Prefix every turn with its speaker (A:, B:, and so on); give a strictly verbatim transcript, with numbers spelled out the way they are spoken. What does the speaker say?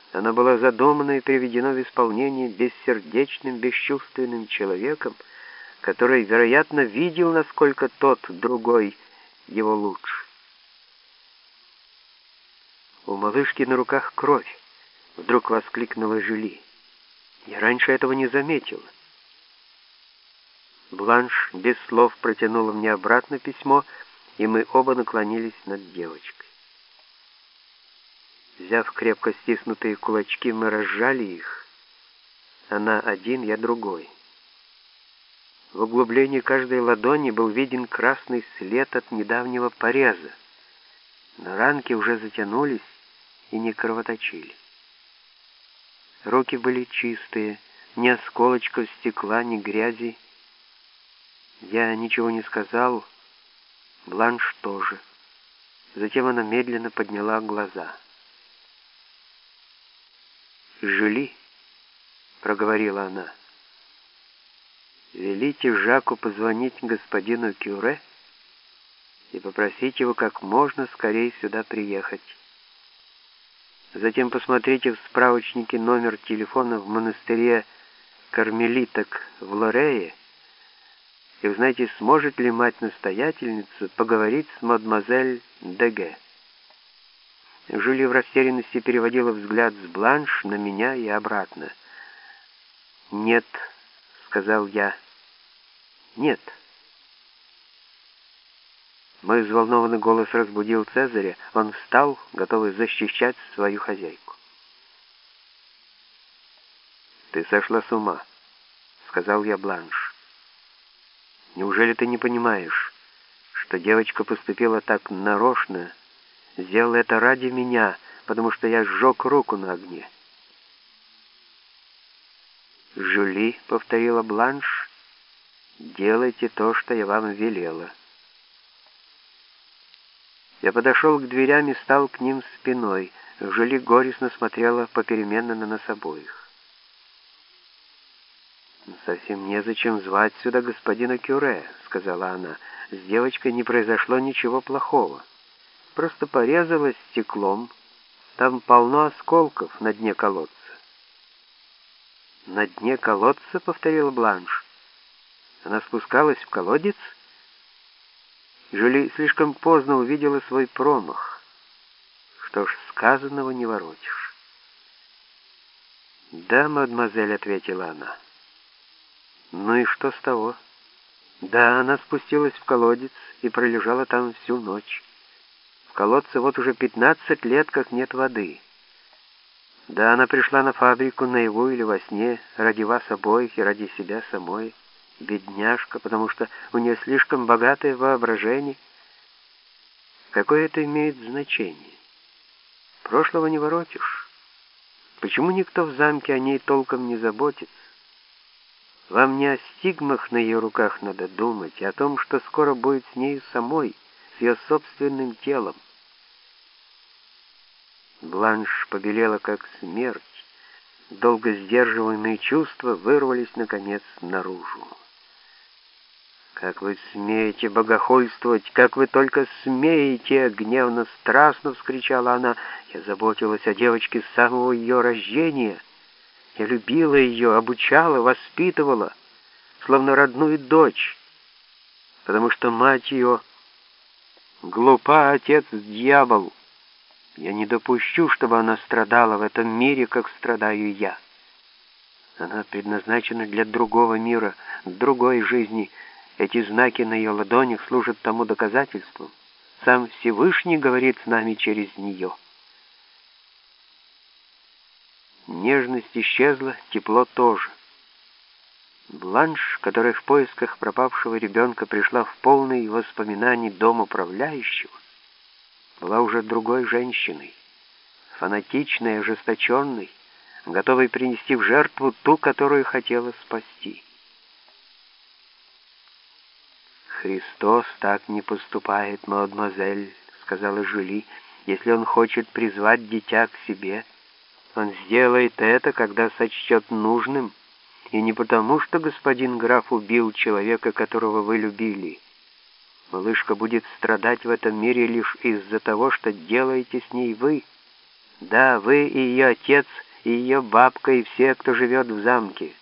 A: Оно было задумано и приведено в исполнение бессердечным, бесчувственным человеком, который, вероятно, видел, насколько тот, другой, его лучше. «У малышки на руках кровь!» — вдруг воскликнула Жюли. «Я раньше этого не заметила». Бланш без слов протянула мне обратно письмо, и мы оба наклонились над девочкой. Взяв крепко стиснутые кулачки, мы разжали их. Она один, я другой. В углублении каждой ладони был виден красный след от недавнего пореза, но ранки уже затянулись и не кровоточили. Руки были чистые, ни осколочков стекла, ни грязи. Я ничего не сказал, Бланш тоже. Затем она медленно подняла глаза. «Жюли», — проговорила она, — «велите Жаку позвонить господину Кюре и попросить его как можно скорее сюда приехать. Затем посмотрите в справочнике номер телефона в монастыре кармелиток в Лорее и узнайте, сможет ли мать-настоятельница поговорить с мадемуазель Деге». Жюли в растерянности переводила взгляд с Бланш на меня и обратно. «Нет», — сказал я, — «нет». Мой взволнованный голос разбудил Цезаря. Он встал, готовый защищать свою хозяйку. «Ты сошла с ума», — сказал я Бланш. «Неужели ты не понимаешь, что девочка поступила так нарочно, сделала это ради меня, потому что я сжег руку на огне?» «Жюли», — повторила Бланш, — «делайте то, что я вам велела». Я подошел к дверям и стал к ним спиной. Жюли горестно смотрела попеременно на нас обоих. «Совсем незачем звать сюда господина Кюре», — сказала она. «С девочкой не произошло ничего плохого. Просто порезалась стеклом. Там полно осколков на дне колодца». «На дне колодца?» — повторила Бланш. «Она спускалась в колодец?» Жюли слишком поздно увидела свой промах. Что ж, сказанного не воротишь. «Да, мадемуазель», — ответила она. «Ну и что с того?» «Да, она спустилась в колодец и пролежала там всю ночь. В колодце вот уже пятнадцать лет, как нет воды. Да, она пришла на фабрику наяву или во сне, ради вас обоих и ради себя самой. Бедняжка, потому что у нее слишком богатое воображение. Какое это имеет значение? Прошлого не воротишь. Почему никто в замке о ней толком не заботится? Вам не о стигмах на ее руках надо думать, а о том, что скоро будет с нею самой, с ее собственным телом». Бланш побелела, как смерть. Долго сдерживаемые чувства вырвались, наконец, наружу. «Как вы смеете богохульствовать! Как вы только смеете!» — гневно, страстно вскричала она. «Я заботилась о девочке с самого ее рождения. Я любила ее, обучала, воспитывала, словно родную дочь, потому что мать ее глупа, отец дьявол. Я не допущу, чтобы она страдала в этом мире, как страдаю я. Она предназначена для другого мира, другой жизни. Эти знаки на ее ладонях служат тому доказательством. Сам Всевышний говорит с нами через нее». Нежность исчезла, тепло тоже. Бланш, которая в поисках пропавшего ребенка пришла в полный воспоминаний дом управляющего, была уже другой женщиной, фанатичной, ожесточенной, готовой принести в жертву ту, которую хотела спасти. «Христос так не поступает, мадемуазель», — сказала Жюли. «Если он хочет призвать дитя к себе, он сделает это, когда сочтет нужным, и не потому, что господин граф убил человека, которого вы любили. Малышка будет страдать в этом мире лишь из-за того, что делаете с ней вы, Да, вы и ее отец, и ее бабка, и все, кто живет в замке.